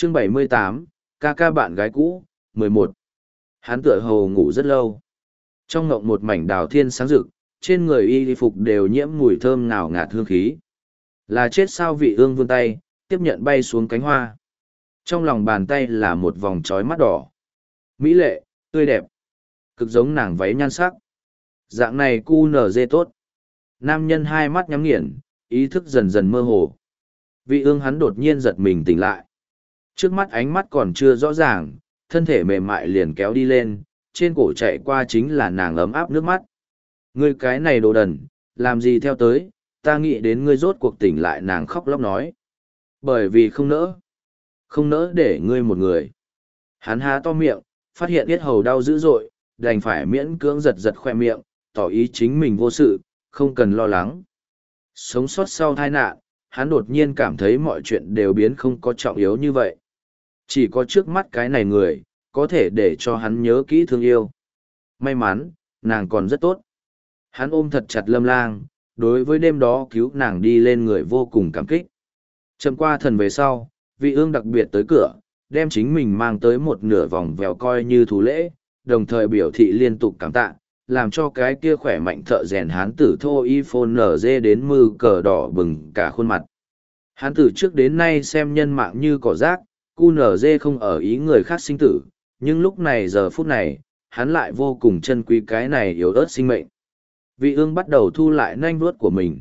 Chương 78, ca ca bạn gái cũ, 11. Hắn tựa hồ ngủ rất lâu. Trong ngộng một mảnh đào thiên sáng rực, trên người y phục đều nhiễm mùi thơm ngào ngạt hương khí. Là chết sao vị ương vươn tay, tiếp nhận bay xuống cánh hoa. Trong lòng bàn tay là một vòng trói mắt đỏ. Mỹ lệ, tươi đẹp. Cực giống nàng váy nhan sắc. Dạng này cu nở dê tốt. Nam nhân hai mắt nhắm nghiền, ý thức dần dần mơ hồ. Vị ương hắn đột nhiên giật mình tỉnh lại. Trước mắt ánh mắt còn chưa rõ ràng, thân thể mềm mại liền kéo đi lên, trên cổ chạy qua chính là nàng ấm áp nước mắt. Ngươi cái này đồ đần, làm gì theo tới, ta nghĩ đến ngươi rốt cuộc tỉnh lại, nàng khóc lóc nói. Bởi vì không nỡ. Không nỡ để ngươi một người. Hắn há to miệng, phát hiện yết hầu đau dữ dội, đành phải miễn cưỡng giật giật khoe miệng, tỏ ý chính mình vô sự, không cần lo lắng. Sống sót sau tai nạn, hắn đột nhiên cảm thấy mọi chuyện đều biến không có trọng yếu như vậy. Chỉ có trước mắt cái này người, có thể để cho hắn nhớ kỹ thương yêu. May mắn, nàng còn rất tốt. Hắn ôm thật chặt Lâm Lang, đối với đêm đó cứu nàng đi lên người vô cùng cảm kích. Chậm qua thần về sau, vị ương đặc biệt tới cửa, đem chính mình mang tới một nửa vòng vèo coi như thú lễ, đồng thời biểu thị liên tục cảm tạ, làm cho cái kia khỏe mạnh thợ rèn hán tử thô y phôn nở dê đến mư cờ đỏ bừng cả khuôn mặt. Hán tử trước đến nay xem nhân mạng như cỏ rác, cu nở dê không ở ý người khác sinh tử, nhưng lúc này giờ phút này, hắn lại vô cùng trân quý cái này yếu ớt sinh mệnh. Vị ương bắt đầu thu lại nanh vuốt của mình.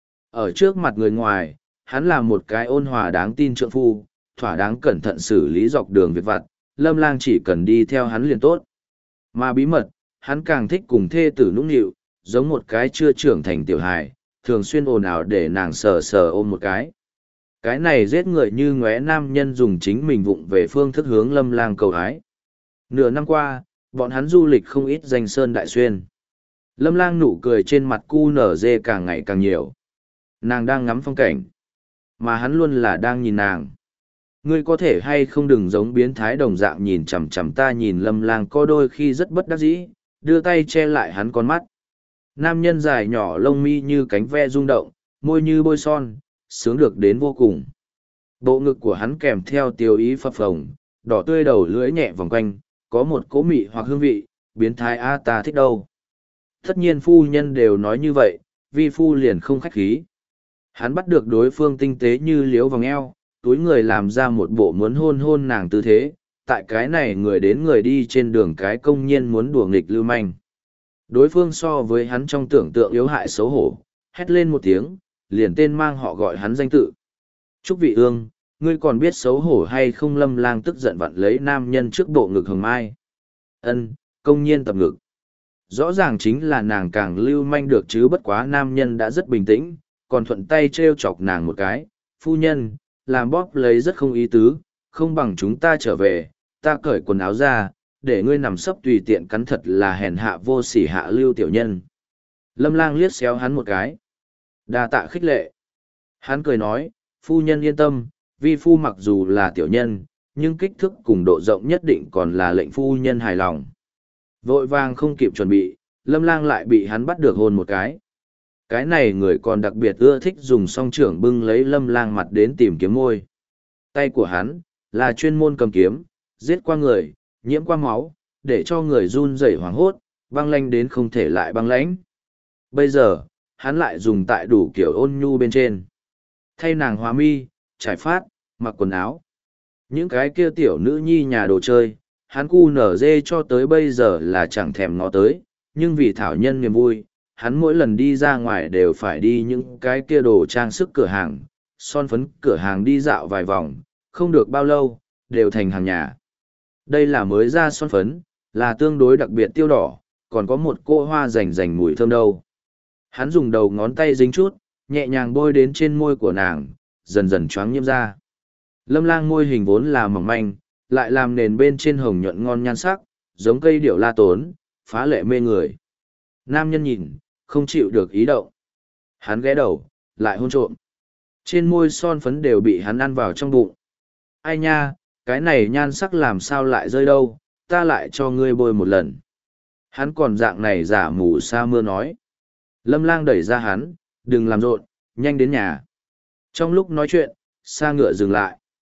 Ở trước mặt người ngoài, hắn là một cái ôn hòa đáng tin trượng phu, thỏa đáng cẩn thận xử lý dọc đường việc vặt, Lâm Lang chỉ cần đi theo hắn liền tốt. Mà bí mật, hắn càng thích cùng thê tử nũng nịu, giống một cái chưa trưởng thành tiểu hài, thường xuyên ồn ào để nàng sờ sờ ôm một cái. Cái này giết người như ngóe nam nhân dùng chính mình vụng về phương thức hướng Lâm Lang cầu hái. Nửa năm qua, bọn hắn du lịch không ít danh sơn đại xuyên. Lâm Lang nụ cười trên mặt cu nở dê càng ngày càng nhiều. Nàng đang ngắm phong cảnh, mà hắn luôn là đang nhìn nàng. Ngươi có thể hay không đừng giống biến thái đồng dạng nhìn chằm chằm ta, nhìn Lâm Lang có đôi khi rất bất đắc dĩ, đưa tay che lại hắn con mắt. Nam nhân dài nhỏ lông mi như cánh ve rung động, môi như bôi son, sướng được đến vô cùng. Bộ ngực của hắn kèm theo tiêu ý phập phồng, đỏ tươi đầu lưỡi nhẹ vòng quanh, có một cỗ mị hoặc hương vị, biến thái a ta thích đâu. Tất nhiên phu nhân đều nói như vậy, vi phu liền không khách khí. Hắn bắt được đối phương tinh tế như liếu vòng eo, túi người làm ra một bộ muốn hôn hôn nàng tư thế, tại cái này người đến người đi trên đường cái công nhiên muốn đùa nghịch lưu manh. Đối phương so với hắn trong tưởng tượng yếu hại xấu hổ, hét lên một tiếng, liền tên mang họ gọi hắn danh tự. Trúc Vị Ương, ngươi còn biết xấu hổ hay không? Lâm Lang tức giận vặn lấy nam nhân trước bộ ngực hồng mai. Ân, công nhiên tập ngực. Rõ ràng chính là nàng càng lưu manh được chứ, bất quá nam nhân đã rất bình tĩnh, còn thuận tay trêu chọc nàng một cái. Phu nhân, làm bóp lấy rất không ý tứ, không bằng chúng ta trở về, ta cởi quần áo ra, để ngươi nằm sấp tùy tiện cắn, thật là hèn hạ vô sỉ hạ lưu tiểu nhân. Lâm Lang liếc xéo hắn một cái. Đa tạ khích lệ. Hắn cười nói, phu nhân yên tâm, vi phu mặc dù là tiểu nhân, nhưng kích thước cùng độ rộng nhất định còn là lệnh phu nhân hài lòng. Vội vàng không kịp chuẩn bị, Lâm Lang lại bị hắn bắt được hôn một cái. Cái này người còn đặc biệt ưa thích dùng song trưởng bưng lấy Lâm Lang mặt đến tìm kiếm môi. Tay của hắn là chuyên môn cầm kiếm, giết qua người, nhiễm qua máu, để cho người run rẩy hoảng hốt, băng lanh đến không thể lại băng lãnh. Bây giờ, hắn lại dùng tại đủ kiểu ôn nhu bên trên. Thay nàng hóa mi, trải phát, mặc quần áo. Những cái kia tiểu nữ nhi nhà đồ chơi, hắn cu nở dê cho tới bây giờ là chẳng thèm ngó tới, nhưng vì thảo nhân niềm vui, hắn mỗi lần đi ra ngoài đều phải đi những cái kia đồ trang sức cửa hàng, son phấn cửa hàng đi dạo vài vòng, không được bao lâu, đều thành hàng nhà. Đây là mới ra son phấn, là tương đối đặc biệt tiêu đỏ, còn có một cỗ hoa rành mùi thơm đâu. Hắn dùng đầu ngón tay dính chút, nhẹ nhàng bôi đến trên môi của nàng, dần dần choáng nhiễm ra. Lâm Lang môi hình vốn là mỏng manh, lại làm nền bên trên hồng nhuận ngon nhan sắc, giống cây điểu la tốn, phá lệ mê người. Nam nhân nhìn, không chịu được ý động. Hắn ghé đầu, lại hôn trộm. Trên môi son phấn đều bị hắn ăn vào trong bụng. Ai nha, cái này nhan sắc làm sao lại rơi đâu, ta lại cho ngươi bôi một lần. Hắn còn dạng này giả mù sa mưa nói. Lâm Lang đẩy ra hắn, đừng làm rộn, nhanh đến nhà. Trong lúc nói chuyện, xa ngựa dừng lại.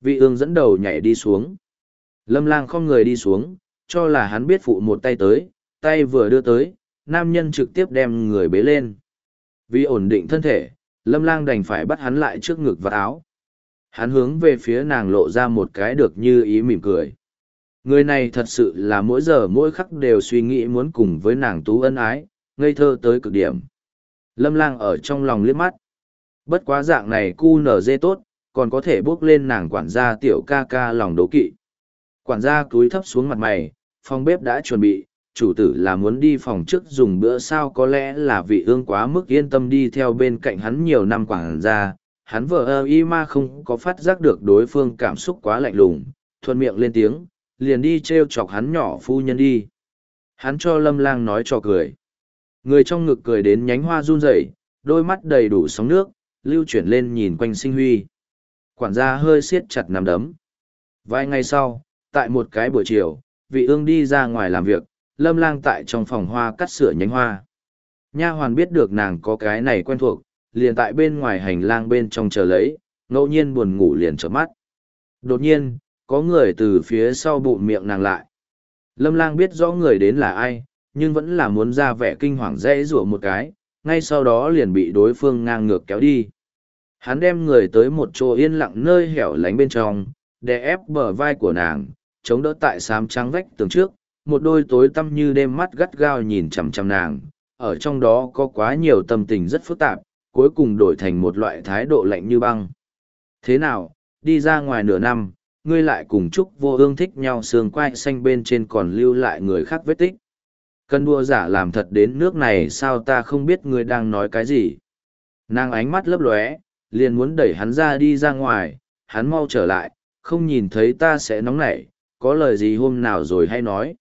Vị ương dẫn đầu nhảy đi xuống. Lâm Lang không người đi xuống, cho là hắn biết phụ một tay tới, tay vừa đưa tới, nam nhân trực tiếp đem người bế lên. Vì ổn định thân thể, Lâm Lang đành phải bắt hắn lại trước ngực và áo. Hắn hướng về phía nàng lộ ra một cái được như ý mỉm cười. Người này thật sự là mỗi giờ mỗi khắc đều suy nghĩ muốn cùng với nàng tú ân ái, ngây thơ tới cực điểm. Lâm Lang ở trong lòng liếc mắt. Bất quá dạng này cu nở dê tốt, còn có thể bước lên nàng quản gia tiểu ca ca lòng đố kỵ. Quản gia cúi thấp xuống mặt mày, phòng bếp đã chuẩn bị, chủ tử là muốn đi phòng trước dùng bữa sao, có lẽ là vị ương quá mức yên tâm đi theo bên cạnh hắn nhiều năm quản gia. Hắn vợ ơ y ma không có phát giác được đối phương cảm xúc quá lạnh lùng, thuận miệng lên tiếng, liền đi treo chọc hắn nhỏ phu nhân đi. Hắn cho Lâm Lang nói cho cười. Người trong ngực cười đến nhánh hoa run rẩy, đôi mắt đầy đủ sóng nước, lưu chuyển lên nhìn quanh sinh huy. Quản gia hơi siết chặt nắm đấm. Vài ngày sau, tại một cái buổi chiều, vị ương đi ra ngoài làm việc, Lâm Lang tại trong phòng hoa cắt sửa nhánh hoa. Nha hoàn biết được nàng có cái này quen thuộc, liền tại bên ngoài hành lang bên trong chờ lấy, ngẫu nhiên buồn ngủ liền chợp mắt. Đột nhiên, có người từ phía sau bụng miệng nàng lại. Lâm Lang biết rõ người đến là ai, nhưng vẫn là muốn ra vẻ kinh hoàng dễ rủa một cái, ngay sau đó liền bị đối phương ngang ngược kéo đi. Hắn đem người tới một chỗ yên lặng nơi hẻo lánh bên trong, đè ép bờ vai của nàng, chống đỡ tại xám trắng vách tường trước, một đôi tối tăm như đêm mắt gắt gao nhìn chằm chằm nàng, ở trong đó có quá nhiều tâm tình rất phức tạp, cuối cùng đổi thành một loại thái độ lạnh như băng. Thế nào, đi ra ngoài nửa năm, ngươi lại cùng Trúc Vô Ương thích nhau, xương quai xanh bên trên còn lưu lại người khác vết tích. Cân đua giả làm thật đến nước này sao, ta không biết ngươi đang nói cái gì. Nàng ánh mắt lấp lóe, liền muốn đẩy hắn ra đi ra ngoài, hắn mau trở lại, không nhìn thấy ta sẽ nóng nảy, có lời gì hôm nào rồi hay nói.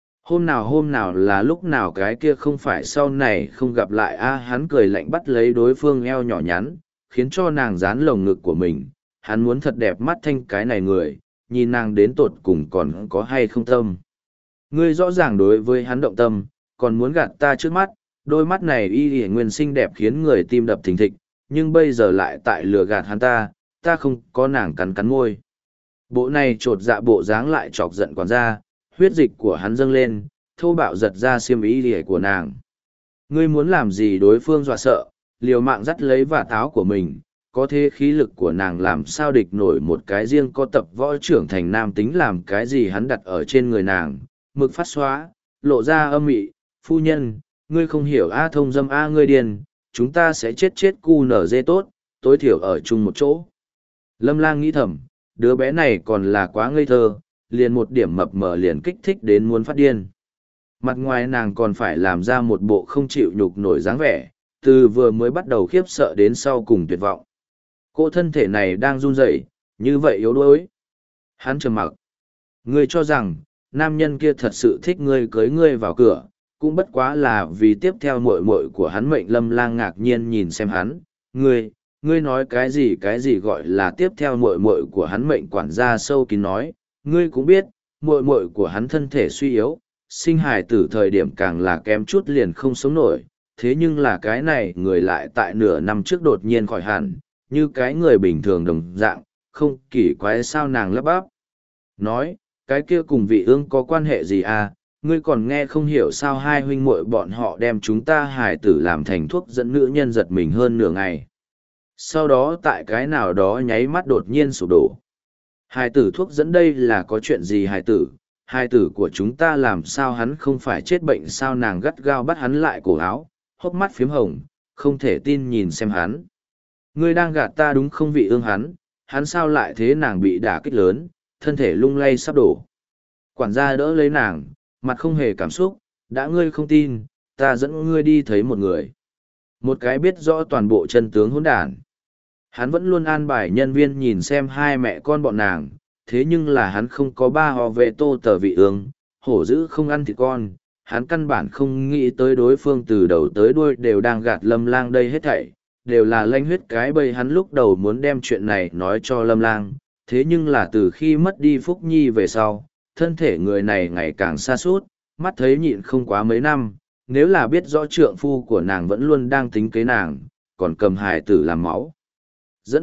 Hôm nào là lúc nào, cái kia không phải sau này không gặp lại a. Hắn cười lạnh bắt lấy đối phương eo nhỏ nhắn, khiến cho nàng dán lồng ngực của mình. Hắn muốn thật đẹp mắt thanh cái này người, nhìn nàng đến tột cùng còn có hay không tâm. Ngươi rõ ràng đối với hắn động tâm, còn muốn gạt ta trước mắt, đôi mắt này y nguyên xinh đẹp khiến người tim đập thình thịch, nhưng bây giờ lại tại lừa gạt hắn ta không có. Nàng cắn cắn môi. Bộ này trột dạ bộ dáng lại chọc giận quản gia, huyết dịch của hắn dâng lên, thô bạo giật ra xiêm y lìa của nàng. Ngươi muốn làm gì? Đối phương dọa sợ, liều mạng dắt lấy vạt áo của mình, có thế khí lực của nàng làm sao địch nổi một cái riêng có tập võ trưởng thành nam tính. Làm cái gì hắn đặt ở trên người nàng, mực phát xóa, lộ ra âm mị. Phu nhân, ngươi không hiểu a, thông dâm a, ngươi điên, chúng ta sẽ chết cu nở dê tốt, tối thiểu ở chung một chỗ. Lâm Lang nghĩ thầm, đứa bé này còn là quá ngây thơ, liền một điểm mập mờ liền kích thích đến muốn phát điên. Mặt ngoài nàng còn phải làm ra một bộ không chịu nhục nổi dáng vẻ, từ vừa mới bắt đầu khiếp sợ đến sau cùng tuyệt vọng. Cô thân thể này đang run rẩy, như vậy yếu đuối. Hắn trầm mặc. Ngươi cho rằng, nam nhân kia thật sự thích ngươi, cưới ngươi vào cửa, cũng bất quá là vì tiếp theo muội muội của hắn. Mệnh Lâm Lang ngạc nhiên nhìn xem hắn. Ngươi nói cái gì gọi là tiếp theo muội muội của hắn? Mệnh quản gia sâu kín nói, ngươi cũng biết, muội muội của hắn thân thể suy yếu, sinh hài tử thời điểm càng là kém chút liền không sống nổi, thế nhưng là cái này người lại tại nửa năm trước đột nhiên khỏi hẳn, như cái người bình thường đồng dạng, không kỳ quái sao. Nàng lắp bắp nói, cái kia cùng vị ương có quan hệ gì à? Ngươi còn nghe không hiểu sao? Hai huynh muội bọn họ đem chúng ta hài tử làm thành thuốc dẫn nữ nhân, giật mình hơn nửa ngày. Sau đó tại cái nào đó nháy mắt đột nhiên sụp đổ. Hài tử thuốc dẫn đây là có chuyện gì? Hài tử của chúng ta làm sao hắn không phải chết bệnh sao? Nàng gắt gao bắt hắn lại cổ áo, hốc mắt phiếm hồng, không thể tin nhìn xem hắn. Ngươi đang gạt ta đúng không? Vị ương hắn sao lại thế? Nàng bị đả kích lớn, thân thể lung lay sắp đổ. Quản gia đỡ lấy nàng, mặt không hề cảm xúc, đã ngươi không tin, ta dẫn ngươi đi thấy một người. Một cái biết rõ toàn bộ chân tướng hỗn đản. Hắn vẫn luôn an bài nhân viên nhìn xem hai mẹ con bọn nàng, thế nhưng là hắn không có ba họ vệ tô tờ vị ương, hổ dữ không ăn thịt con. Hắn căn bản không nghĩ tới đối phương từ đầu tới đuôi đều đang gạt Lâm Lang. Đây hết thảy đều là lanh huyết cái bầy. Hắn lúc đầu muốn đem chuyện này nói cho Lâm Lang, thế nhưng là từ khi mất đi Phúc Nhi về sau, thân thể người này ngày càng sa sút, mắt thấy nhịn không quá mấy năm. Nếu là biết rõ trượng phu của nàng vẫn luôn đang tính kế nàng, còn cầm hài tử làm máu dẫn,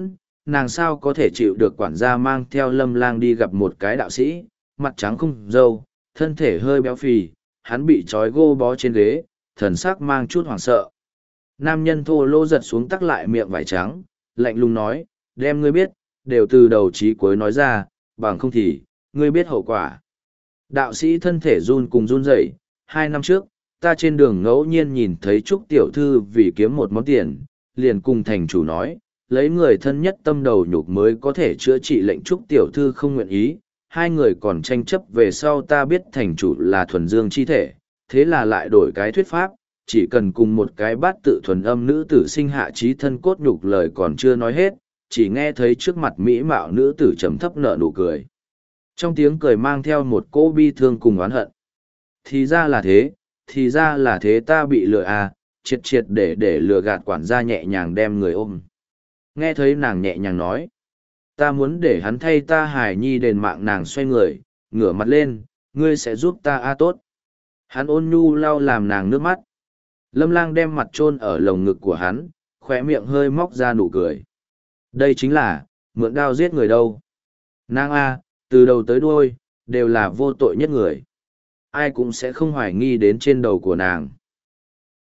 nàng sao có thể chịu được quản gia mang theo Lâm Lang đi gặp một cái đạo sĩ, mặt trắng không râu, thân thể hơi béo phì, hắn bị trói gô bó trên ghế, thần sắc mang chút hoảng sợ. Nam nhân thô lỗ giật xuống tắc lại miệng vải trắng, lạnh lùng nói, đem ngươi biết, đều từ đầu chí cuối nói ra, bằng không thì, ngươi biết hậu quả. Đạo sĩ thân thể run cùng run rẩy. 2 năm trước, ta trên đường ngẫu nhiên nhìn thấy Trúc Tiểu Thư vì kiếm một món tiền, liền cùng thành chủ nói, lấy người thân nhất tâm đầu nhục mới có thể chữa trị lệnh Trúc Tiểu Thư không nguyện ý. 2 người còn tranh chấp về sau ta biết thành chủ là thuần dương chi thể, thế là lại đổi cái thuyết pháp, chỉ cần cùng một cái bát tự thuần âm nữ tử sinh hạ trí thân cốt nhục lời còn chưa nói hết, chỉ nghe thấy trước mặt mỹ mạo nữ tử trầm thấp nở nụ cười. Trong tiếng cười mang theo một cỗ bi thương cùng oán hận. Thì ra là thế ta bị lừa à, triệt triệt để lừa gạt quản gia nhẹ nhàng đem người ôm. Nghe thấy nàng nhẹ nhàng nói, ta muốn để hắn thay ta hài nhi đền mạng, nàng xoay người, ngửa mặt lên, ngươi sẽ giúp ta a tốt. Hắn ôn nhu lau làm nàng nước mắt. Lâm Lang đem mặt chôn ở lồng ngực của hắn, khóe miệng hơi móc ra nụ cười. Đây chính là, mượn đao giết người đâu. Nàng a, từ đầu tới đuôi, đều là vô tội nhất người. Ai cũng sẽ không hoài nghi đến trên đầu của nàng.